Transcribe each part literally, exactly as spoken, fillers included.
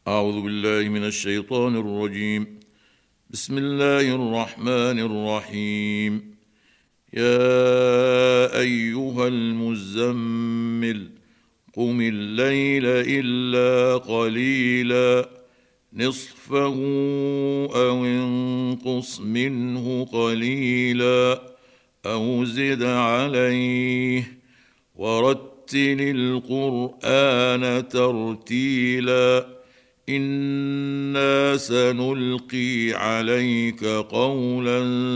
أعوذ بالله من الشيطان الرجيم. بسم الله الرحمن الرحيم. يا أيها المزمل قم الليل إلا قليلا نصفه أو انقص منه قليلا أو زد عليه ورتل القرآن ترتيلا إنا سنلقي عليك قولا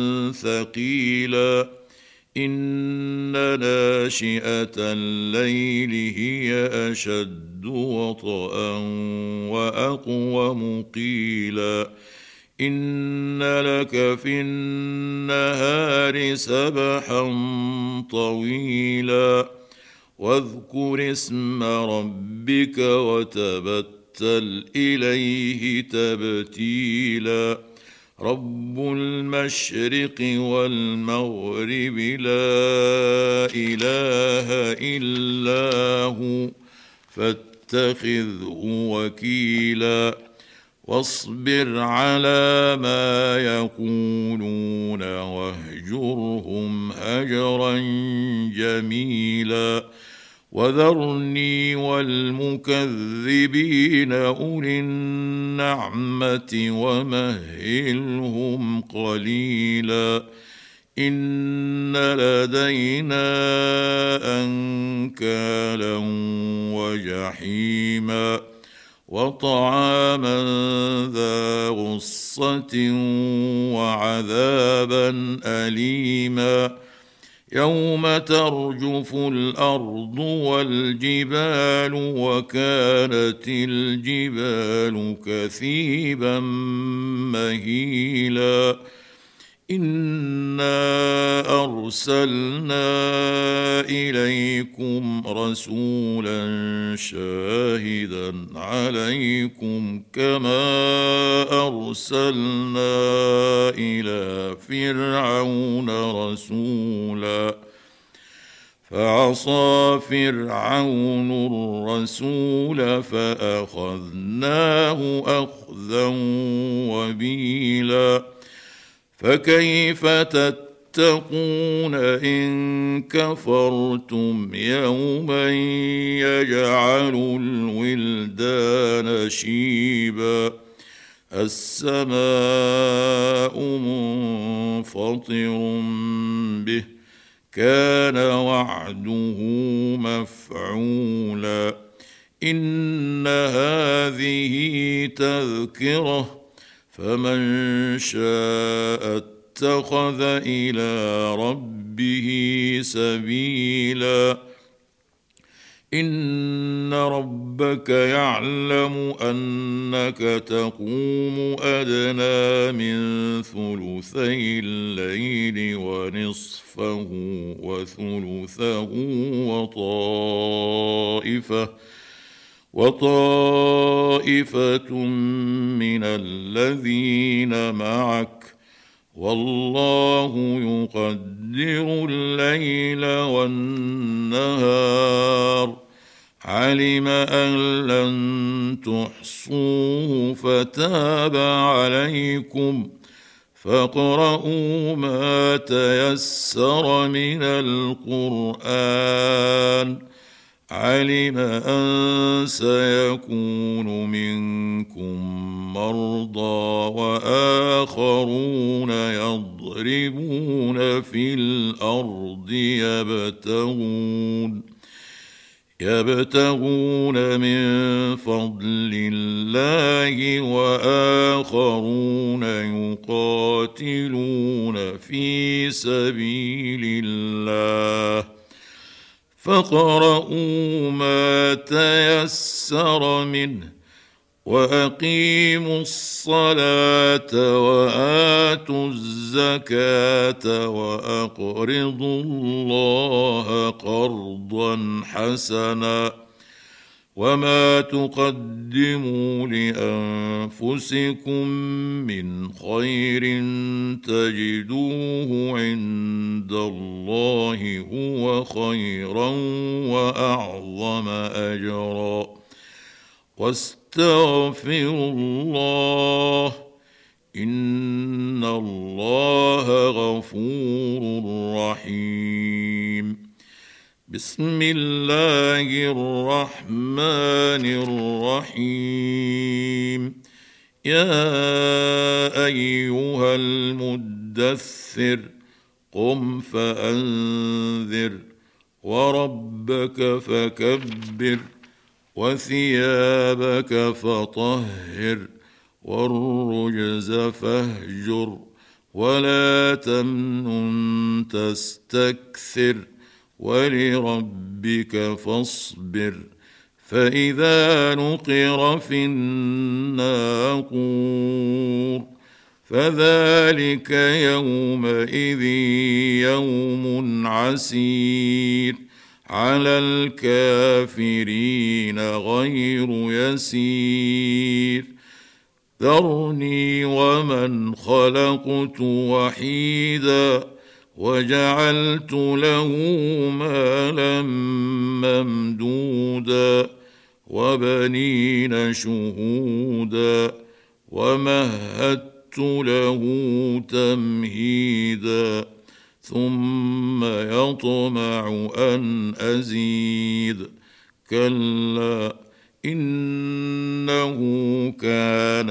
ثقيلا إن ناشئة الليل هي أشد وطئا وأقوم قيلا إن لك في النهار سبحا طويلا واذكر اسم ربك وتبتل إليه تبتيلا رب المشرق والمغرب لا إله إلا هو فاتخذه وكيلا واصبر على ما يقولون واهجرهم هجرا جميلا وذرني والمكذبين أولي النعمة ومهلهم قليلا إن لدينا أنكالا وجحيما وطعاما ذا غصة وعذابا أليما يوم ترجف الأرض والجبال وكانت الجبال كثيبا مهيلا إنا أرسلنا إليكم رسولا شاهدا عليكم كما أرسلنا إلى فرعون رسولا فعصى فرعون الرسول فأخذناه أخذا وبيلا فكيف تتقون إن كفرتم يوما يجعل الولدان شيبا السماء منفطر به كان وعده مفعولا إن هذه تذكرة فمن شاء اتخذ إلى ربه سبيلا إن ربك يعلم أنك تقوم أدنى من ثلثي الليل ونصفه وثلثه وطائفة وطائفة من الذين معك والله يقدر الليل والنهار علم أن لن تحصوه فتاب عليكم فاقرؤوا ما تيسر من القرآن علم أن سيكون منكم مرضى وآخرون يضربون في الأرض يبتغون يبتغون من فضل الله وآخرون يقاتلون في سبيل الله فاقرؤوا ما تيسر منه وأقيموا الصلاة وآتوا الزكاة وأقرضوا الله قرضا حسنا وما تقدموا لأنفسكم من خير تجدوه عند الله هو خيرا وأعظم أجرا واستغفروا الله إن الله غفور رحيم. بسم الله الرحمن الرحيم. يا أيها المدثر قم فأنذر وربك فكبر وثيابك فطهر والرجز فاهجر ولا تمنن تستكثر ولربك فاصبر. فإذا نقر في الناقور فذلك يومئذ يوم عسير على الكافرين غير يسير. ذرني ومن خلقت وحيدا وجعلت له مالا ممدودا وبنين شهودا ومهدت له تمهيدا ثم يطمع أن أزيد كلا إنه كان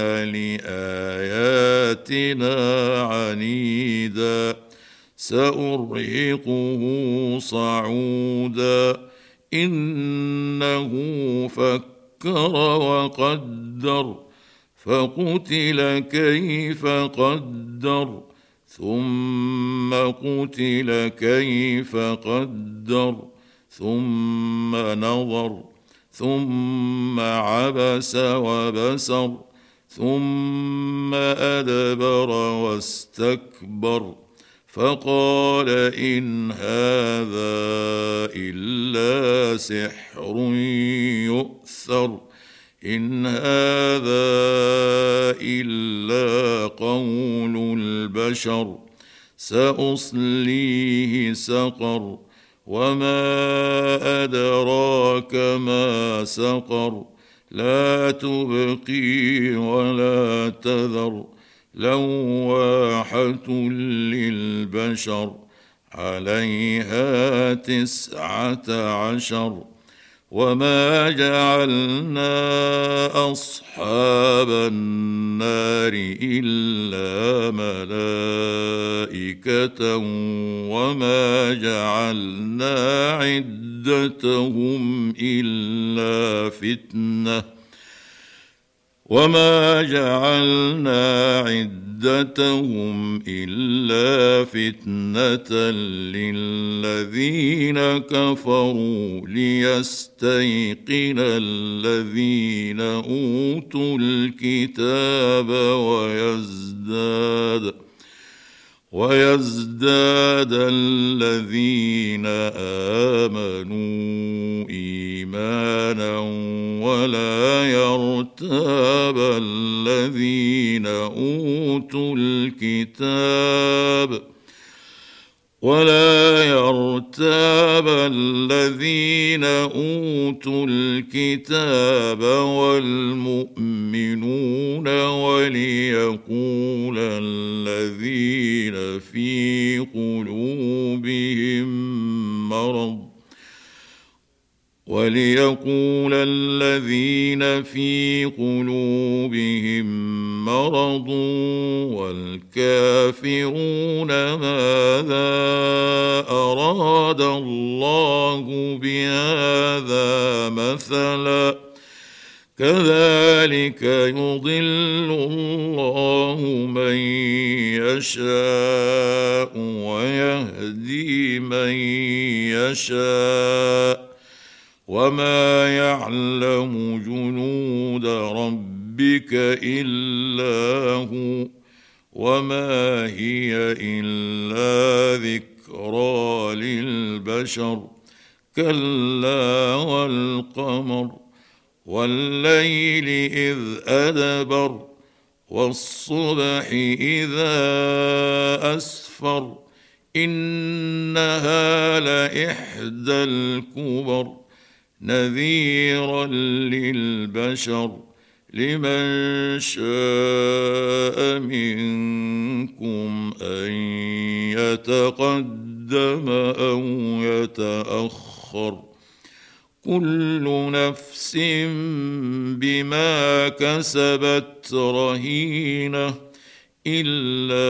لآياتنا عنيدا سأرهقه صعودا إنه فكر وقدر فقتل كيف قدر ثم قتل كيف قدر ثم نظر ثم عبس وبسر ثم أدبر واستكبر فقال إن هذا إلا سحر يؤثر إن هذا إلا قول البشر سأصليه سقر وما أدراك ما سقر لا تبقي ولا تذر لواحة للبشر عليها تسعة عشر. وما جعلنا أصحاب النار إلا ملائكة وما جعلنا عدتهم إلا فتنة وما جعلنا عدتهم إلا فتنة للذين كفروا ليستيقن الذين أوتوا الكتاب ويزداد ويزداد الذين آمنوا إيمانا ولا يرتاب الذين أوتوا الكتاب ولا يرتاب الذين أوتوا الكتاب والمؤمنون وليقول الذين في قلوبهم مرض وليقول الذين في قلوبهم مرض والكافرون ماذا أراد الله بهذا مثلا كذلك يضل الله من يشاء ويهدي من يشاء وما يعلم جنود ربك إلا هو وما هي إلا ذكرى للبشر كلا والقمر والليل إذ أدبر والصبح إذا أسفر إنها لإحدى الكبر نذيرا للبشر لمن شاء منكم أن يتقدم أو يتأخر كل نفس بما كسبت رهينة إلا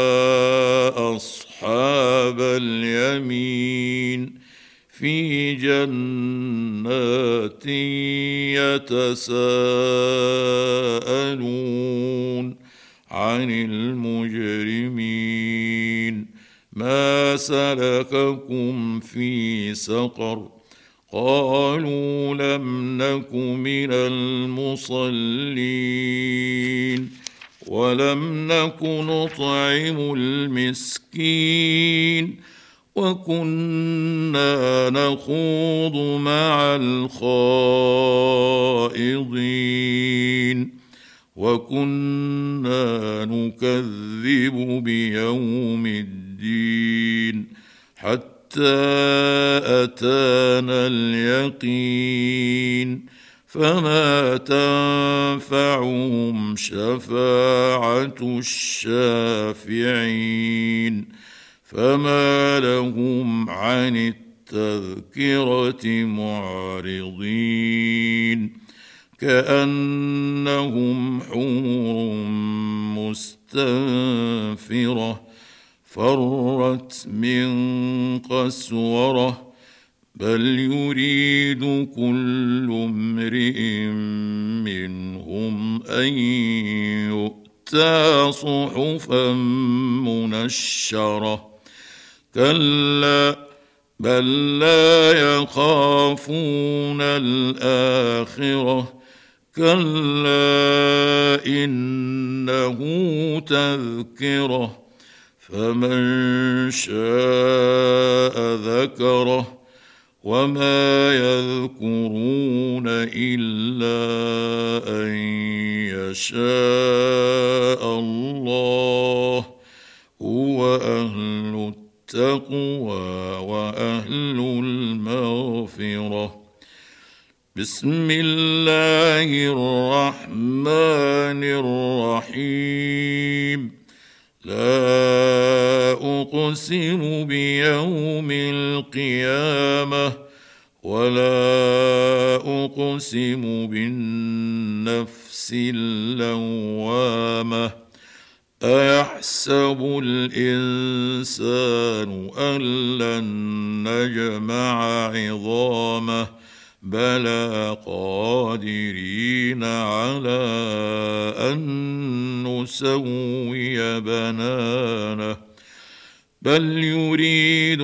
أصحاب اليمين في جنات يتساءلون عن المجرمين ما سلككم في سقر قالوا لم نك من المصلين ولم نك نطعم المسكين وكنا نخوض مع الخائضين وكنا نكذب بيوم الدين حتى أتانا اليقين فما تنفعهم شفاعة الشافعين فما لهم عن التذكرة معرضين كأنهم حمر مستنفرة فرت من قسورة بل يريد كل امرئ منهم أن يؤتى صحفا منشرة كلا بل لا يخافون الآخرة كلا إنه تذكرة فمن شاء ذكره وما يذكرون إلا أن يشاء الله هو أهل التقوى وأهل المغفرة بسم الله الرحمن الرحيم لا أقسم بيوم القيامة ولا أقسم بالنفس اللوامة أيحسب الإنسان أن لن نجمع عظامه بلى قادرين على أن نسوي بنانه بل يريد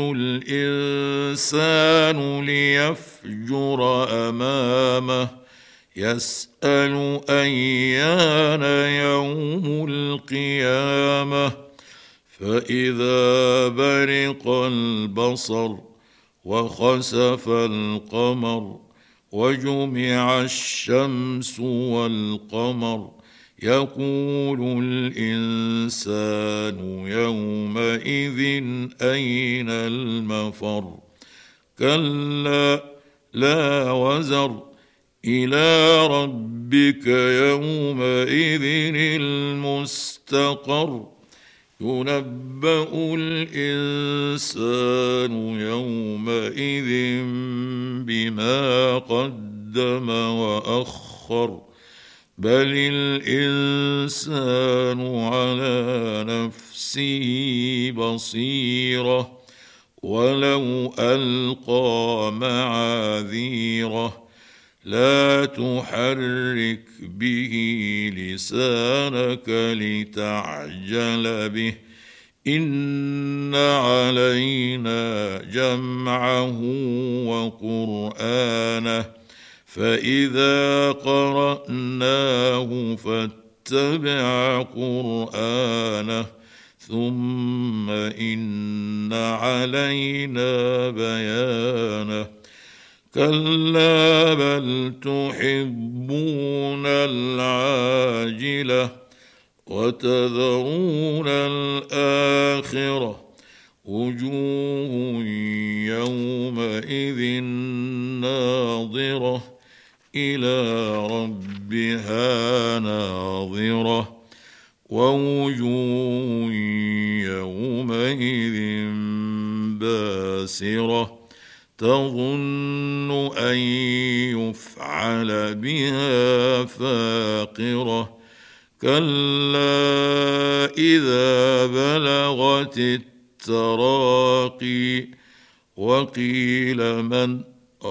الإنسان ليفجر أمامه يسأل أيان يوم القيامة فإذا برق البصر وخسف القمر وجمع الشمس والقمر يقول الإنسان يومئذ أين المفر كلا لا وزر إلى ربك يومئذ المستقر ينبأ الإنسان يومئذ بما قدم وأخر بل الإنسان على نفسه بصيرة ولو ألقى معاذيره لا تحرك به لسانك لتعجل به إن علينا جمعه وقرآنه فإذا قرأناه فاتبع قرآنه ثم إن علينا بيانه كلا بل تحبون العاجلة وتذرون الآخرة وجوه يومئذ ناظرة إلى ربها ناظرة ووجوه يومئذ باسرة تظن أن يفعل بها فاقرة كلا إذا بلغت التراقي وقيل من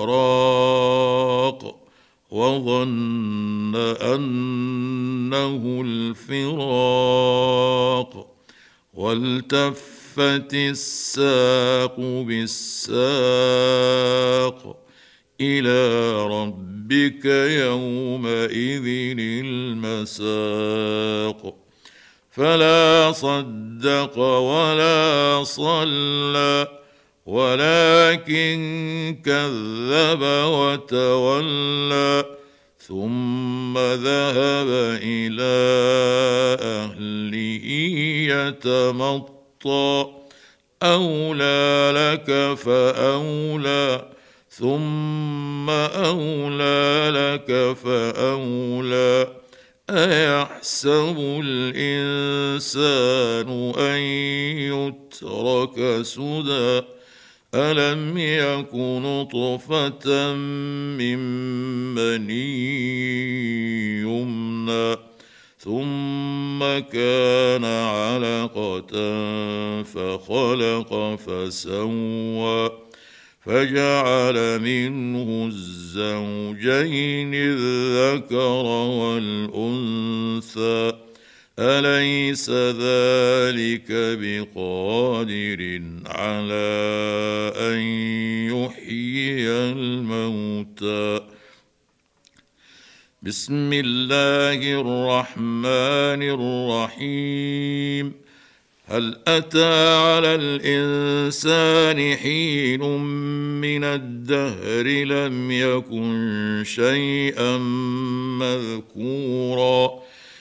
راق وظن أنه الفراق والتفت الساق بالساق إلى ربك يومئذ المساق فلا صدق ولا صلى ولكن كذب وتولى ثم ذهب إلى أهله يتمطى أولى لك فأولى ثم أولى لك فأولى أيحسب الإنسان أن يترك سدى ألم يك نطفة من مني يمنى ثم كان علقة فخلق فسوى فجعل منه الزوجين الذكر والأنثى أليس ذلك بقادر على أن يحيي الموتى بسم الله الرحمن الرحيم هل أتى على الإنسان حين من الدهر لم يكن شيئا مذكورا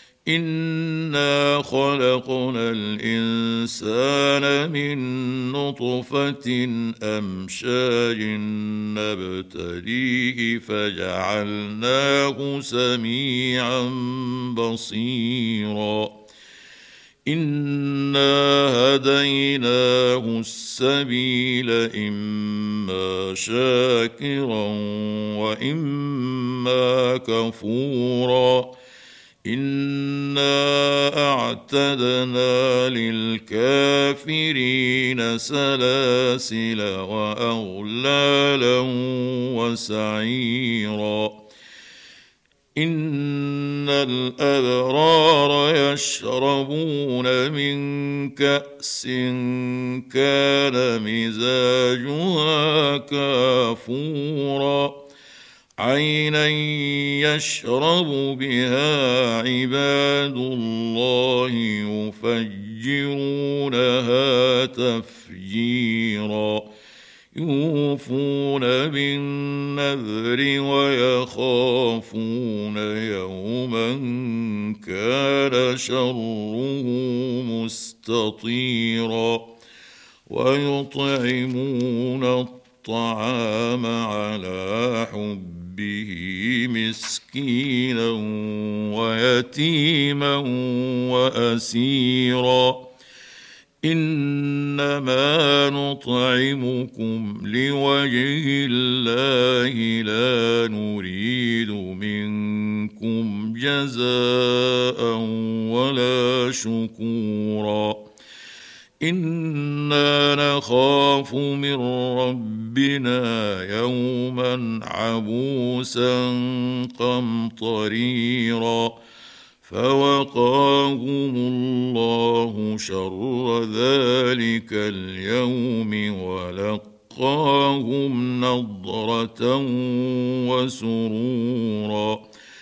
إنا خلقنا الإنسان من نطفة أمشاج نبتليه فجعلناه سميعا بصيرا إنا هديناه السبيل إما شاكرا وإما كفورا إنا أعتدنا للكافرين سلاسل وأغلالا وسعيرا إن الأبرار يشربون من كأس كان مزاجها كافورا عينا يشرب بها عباد الله يفجرونها تفجيرا يوفون بالنذر ويخافون يوما كان شره مستطيرا ويطعمون الطعام على حبه مسكينا ويتيما وأسيرا إنما نطعمكم لوجه الله لا نريد منكم جزاء ولا شكورا إنا نخاف من ربنا يوما عبوسا قمطريرا فوقاهم الله شر ذلك اليوم ولقاهم نضرة وسرورا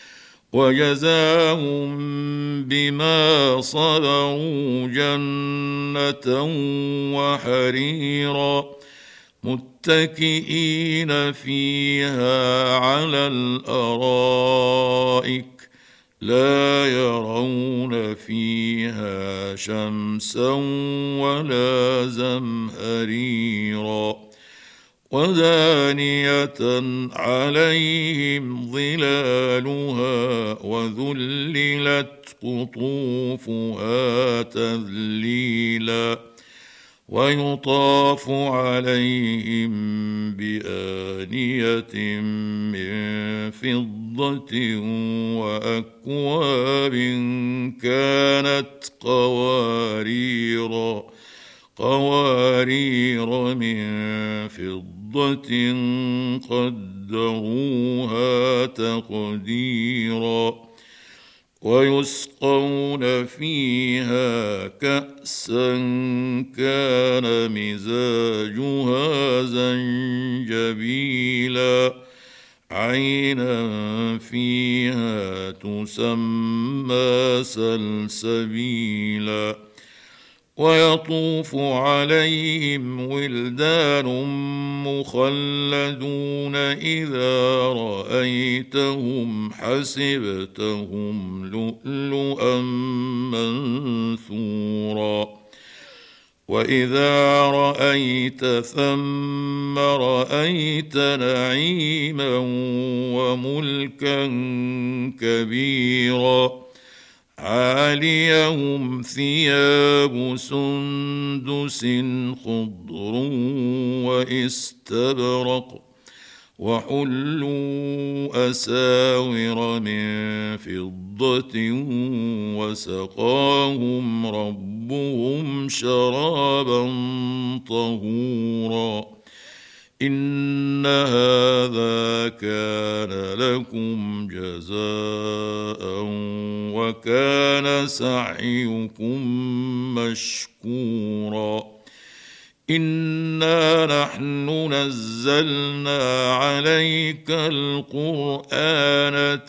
وجزاهم بما صبروا جنة وحريرا متكئين فيها على الأرائك لا يرون فيها شمسا ولا زمهريرا ودانية عليهم ظلالها وذللت قطوفها تذليلا ويطاف عليهم بآنية من فضة وأكواب كانت قواريرا قوارير من فضة قدروها تقديرا ويسقون فيها كأسا كان مزاجها زنجبيلا عينا فيها تسمى سلسبيلا ويطوف عليهم ولدان مخلدون إذا رأيتهم حسبتهم لؤلؤا منثورا وإذا رأيت ثم رأيت نعيما وملكا كبيرا عاليهم ثياب سندس خضر واستبرق وحلوا أساور من فضة وسقاهم ربهم شرابا طهورا إن هذا كان لكم جزاء وكان سعيكم مشكورا إنا نحن نزلنا عليك القرآن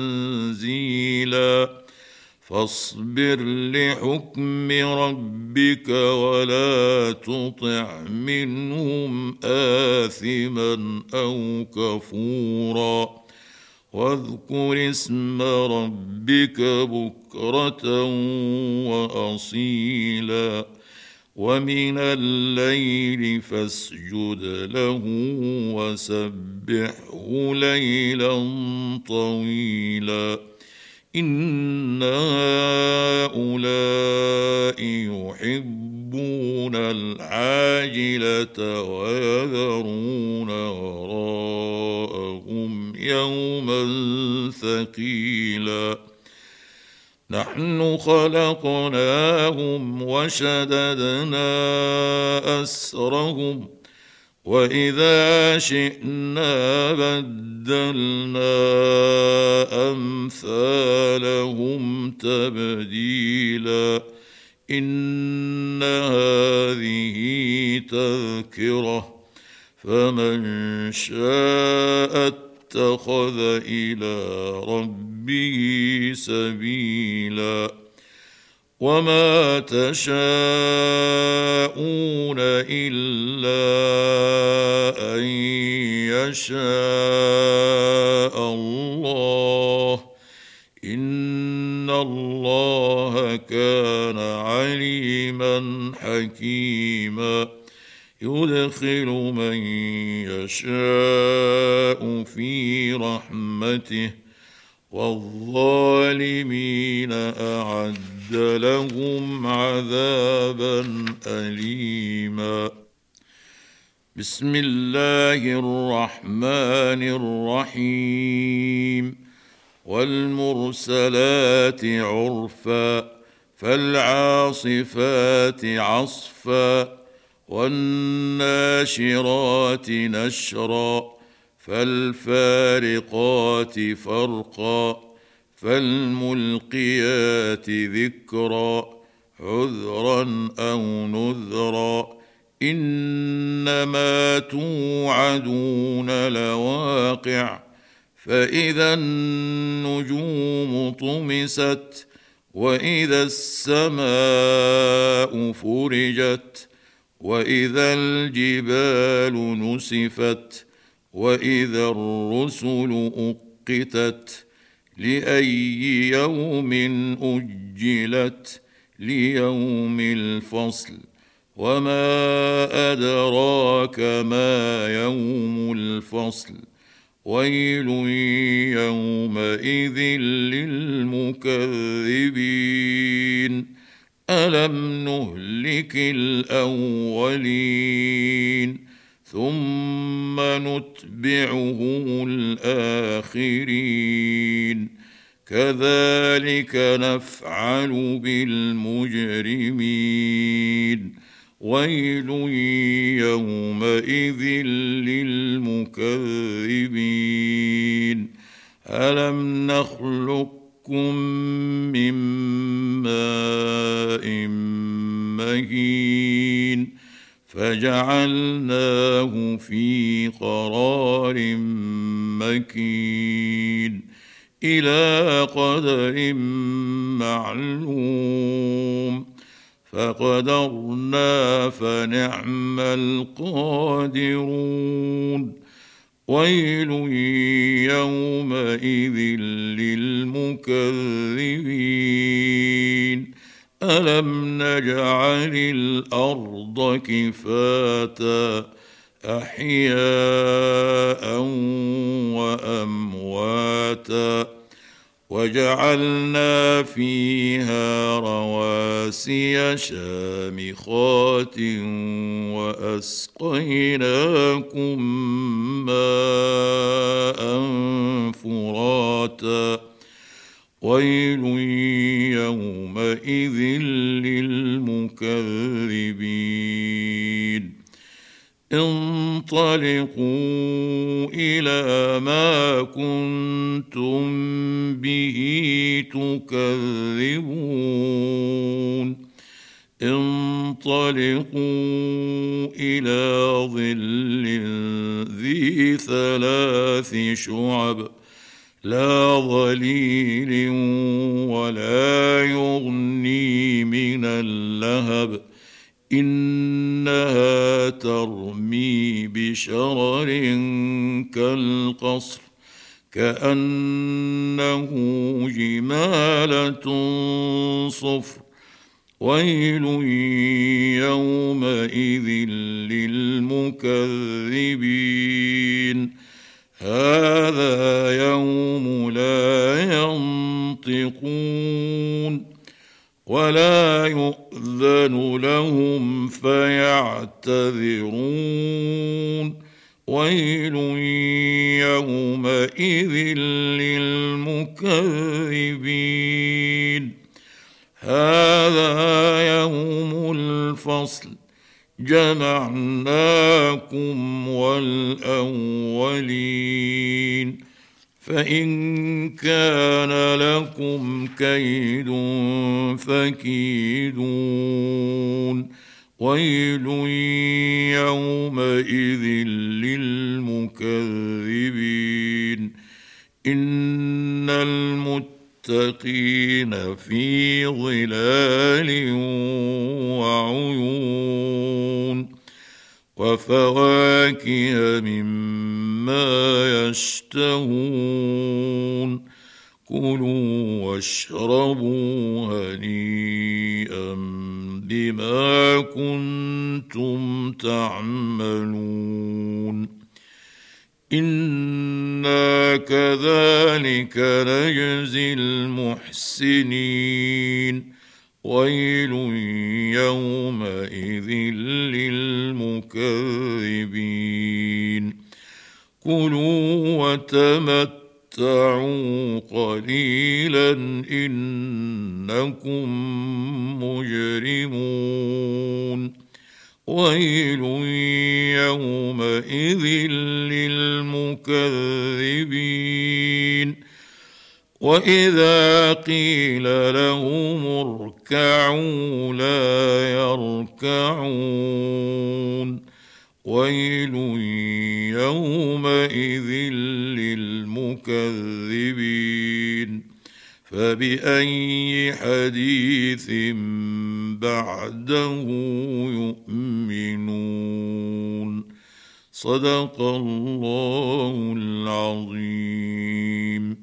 تنزيلا فاصبر لحكم ربك ولا تطع منهم آثما أو كفورا واذكر اسم ربك بكرة وأصيلا ومن الليل فاسجد له وسبحه ليلا طويلا إن هؤلاء يحبون العاجلة ويذرون وراءهم يوما ثقيلا نحن خلقناهم وشددنا أسرهم وإذا شئنا بدلنا أمثالهم تبديلا إن هذه تذكرة فمن شاء اتخذ إلى ربه سبيلا وما تشاءون إلا أن يشاء الله إن الله كان عليما حكيما يدخل من يشاء في رحمته والظالمين أعد لهم عذابا أليما بسم الله الرحمن الرحيم والمرسلات عرفا فالعاصفات عصفا والناشرات نشرا فالفارقات فرقا فالملقيات ذكرا عذرا أو نذرا إنما توعدون لواقع فإذا النجوم طمست وإذا السماء فرجت وإذا الجبال نسفت وإذا الرسل أقتت لأي يوم أجلت ليوم الفصل وما أدراك ما يوم الفصل ويل يومئذ للمكذبين ألم نهلك الأولين ثم نتبعهم الآخرين كذلك نفعل بالمجرمين ويل يومئذ للمكذبين ألم نخلقكم من ماء مهين فجعلناه في قرار مكين إلى قدر معلوم فقدرنا فنعم القادرون ويل يومئذ للمكذبين ألم نجعل الأرض كفاتا أحياء وأمواتا وجعلنا فيها رواسي شامخات وأسقيناكم ماء فراتا ويل يومئذ للمكذبين انطلقوا إلى ما كنتم به تكذبون انطلقوا إلى ظل ذي ثلاث شعب لا ظليل ولا يغني من اللهب إنها ترمي بشرر كالقصر كأنه جمالة صفر ويل يومئذ للمكذبين هذا يوم لا ينطقون ولا يؤذن لهم فيعتذرون ويل يومئذ للمكذبين هذا يوم الفصل جمعناكم والأولين فإن كان لكم كيد فكيدون ويل يومئذ للمكذبين إن المتقين في ظلال وعيون وفواكه مما يشتهون كلوا واشربوا هنيئا بما كنتم تعملون إنا كذلك نجزي المحسنين ويل يومئذ للمكذبين كلوا وتمتعوا قليلا إنكم مجرمون ويل يومئذ للمكذبين وإذا قيل لهم اركعوا لا يركعون ويل يومئذ للمكذبين فبأي حديث بعده يؤمنون صدق الله العظيم.